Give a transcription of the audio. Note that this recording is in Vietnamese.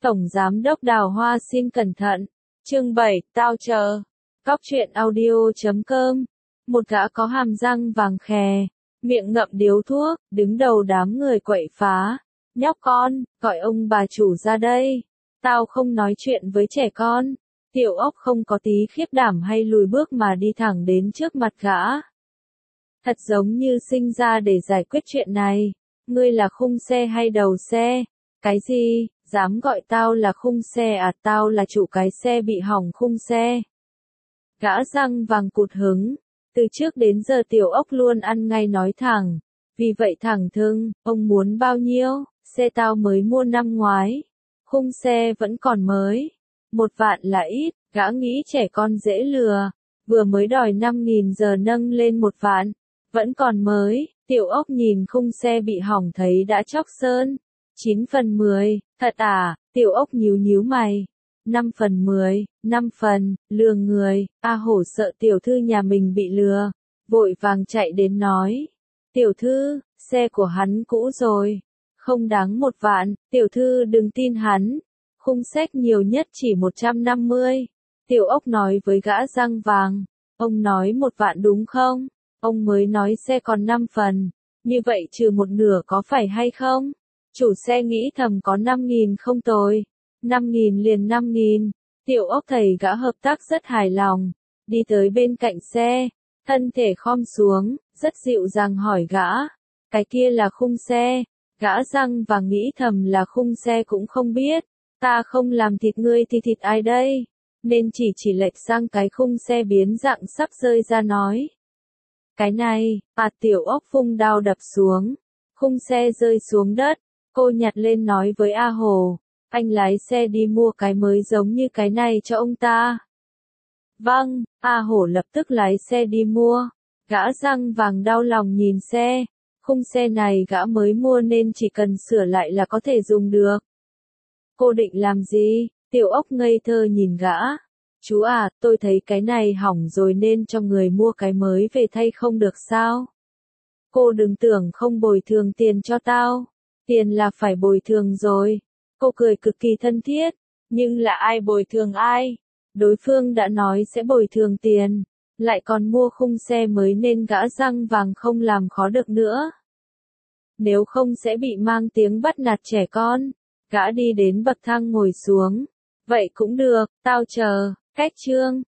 Tổng Giám đốc Đào Hoa xin cẩn thận. Chương 7, tao chờ. Cóc truyện audio.com. Một gã có hàm răng vàng khè, miệng ngậm điếu thuốc, đứng đầu đám người quậy phá. Nhóc con, gọi ông bà chủ ra đây. Tao không nói chuyện với trẻ con. Tiểu ốc không có tí khiếp đảm hay lùi bước mà đi thẳng đến trước mặt gã. Thật giống như sinh ra để giải quyết chuyện này. Ngươi là khung xe hay đầu xe? Cái gì? Dám gọi tao là khung xe à? Tao là chủ cái xe bị hỏng khung xe. Gã răng vàng cụt hứng. Từ trước đến giờ tiểu ốc luôn ăn ngay nói thẳng. Vì vậy thẳng thừng, ông muốn bao nhiêu? Xe tao mới mua năm ngoái. Khung xe vẫn còn mới. 1 vạn là ít, gã nghĩ trẻ con dễ lừa. Vừa mới đòi 5.000 giờ nâng lên 1 vạn. Vẫn còn mới, tiểu ốc nhìn khung xe bị hỏng thấy đã chóc sơn. 9 phần 10, thật à? Tiểu ốc nhíu mày. 5 phần 10, 5 phần, lừa người. A Hổ sợ tiểu thư nhà mình bị lừa, vội vàng chạy đến nói. Tiểu thư, xe của hắn cũ rồi, không đáng 1 vạn, tiểu thư đừng tin hắn. Khung xếch nhiều nhất chỉ 150. Tiểu ốc nói với gã răng vàng. Ông nói 1 vạn đúng không? Ông mới nói xe còn 5 phần. Như vậy trừ 1/2 có phải hay không? Chủ xe nghĩ thầm có 5.000 không tồi. 5.000 liền 5.000. Tiểu ốc thấy gã hợp tác rất hài lòng. Đi tới bên cạnh xe. Thân thể khom xuống, rất dịu dàng hỏi gã. Cái kia là khung xe. Gã răng vàng nghĩ thầm là khung xe cũng không biết. Ta không làm thịt ngươi thì thịt ai đây? Nên chỉ lệch sang cái khung xe biến dạng sắp rơi ra nói. Cái này, tiểu ốc vung đao đập xuống. Khung xe rơi xuống đất. Cô nhặt lên nói với A Hồ. Anh lái xe đi mua cái mới giống như cái này cho ông ta. Vâng, A Hổ lập tức lái xe đi mua. Gã răng vàng đau lòng nhìn xe. Khung xe này gã mới mua nên chỉ cần sửa lại là có thể dùng được. Cô định làm gì? Tiểu ốc ngây thơ nhìn gã. Chú à, tôi thấy cái này hỏng rồi nên cho người mua cái mới về thay không được sao? Cô đừng tưởng không bồi thường tiền cho tao. Tiền là phải bồi thường rồi. Cô cười cực kỳ thân thiết. Nhưng là ai bồi thường ai? Đối phương đã nói sẽ bồi thường tiền. Lại còn mua khung xe mới nên gã răng vàng không làm khó được nữa. Nếu không sẽ bị mang tiếng bắt nạt trẻ con. Gã đi đến bậc thang ngồi xuống. Vậy cũng được, tao chờ. Cách chương.